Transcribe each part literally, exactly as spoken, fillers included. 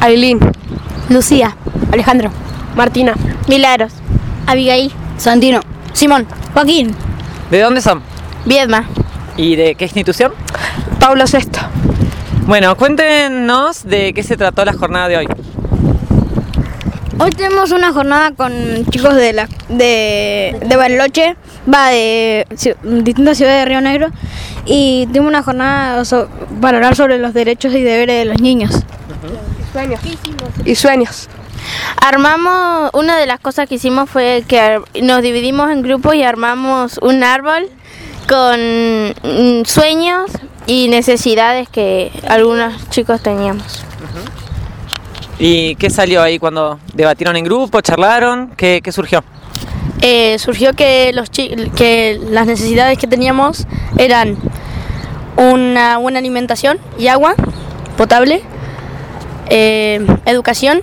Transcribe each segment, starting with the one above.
Ailín, Lucía, Alejandro, Martina, Milagros, Abigail, Santino, Simón, Joaquín, ¿De dónde son? Viedma. ¿Y de qué institución? Pablo Sexto. Bueno, cuéntenos de qué se trató la jornada de hoy. Hoy tenemos una jornada con chicos de la de, de Bariloche, va de ci- distintas ciudades de Río Negro, y tenemos una jornada so- para hablar sobre los derechos y deberes de los niños. Sueños. Y sueños. Armamos, una de las cosas que hicimos fue que ar- nos dividimos en grupos y armamos un árbol con mm, sueños y necesidades que algunos chicos teníamos. ¿Y qué salió ahí cuando debatieron en grupo, charlaron? ¿Qué, qué surgió? Eh, surgió que, los chi- que las necesidades que teníamos eran una buena alimentación y agua potable, eh, educación,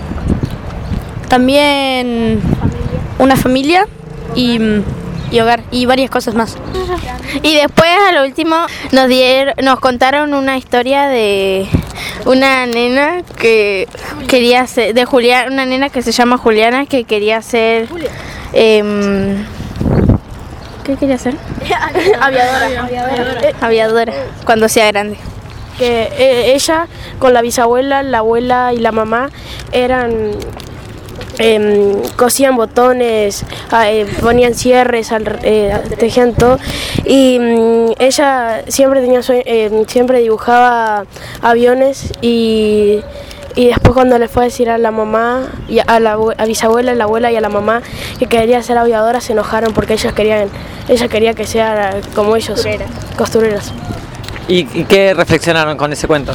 también una familia y, y hogar y varias cosas más. Y después, a lo último, nos dieron, nos contaron una historia de una nena que quería ser, de Juliana, una nena que se llama Juliana, que quería ser, em, ¿qué quería ser? Aviadora. Aviadora. Aviadora, cuando sea grande. Que eh, ella con la bisabuela, la abuela y la mamá eran em, cosían botones, ah, eh, ponían cierres, al- eh, tejían todo, y mm, ella siempre tenía sue- eh, siempre dibujaba aviones, y y después cuando le fue a decir a la mamá y a la abue- a bisabuela, a la abuela y a la mamá que quería ser aviadora, se enojaron porque ellos querían ella quería que sea como ellos, Costureras. costureras. ¿Y, y qué reflexionaron con ese cuento?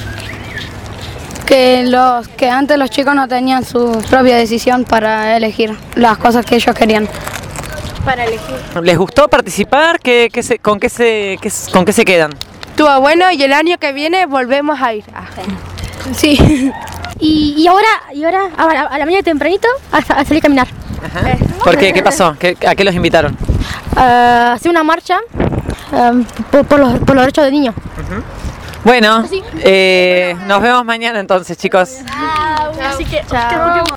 que los que antes los chicos no tenían su propia decisión para elegir las cosas que ellos querían. Para elegir. ¿Les gustó participar? ¿Qué, qué se, con, qué se, qué s- ¿Con qué se quedan? Estuvo bueno y el año que viene volvemos a ir. Ah. Sí. Y, y ahora, y ahora a, la- a la mañana tempranito, a, a salir a caminar. ¿Por qué? ¿Qué pasó? ¿Qué- ¿A qué los invitaron? A hacer una marcha em, por, por los, por los derechos de niños. Bueno, eh, nos vemos mañana entonces, chicos. Así que,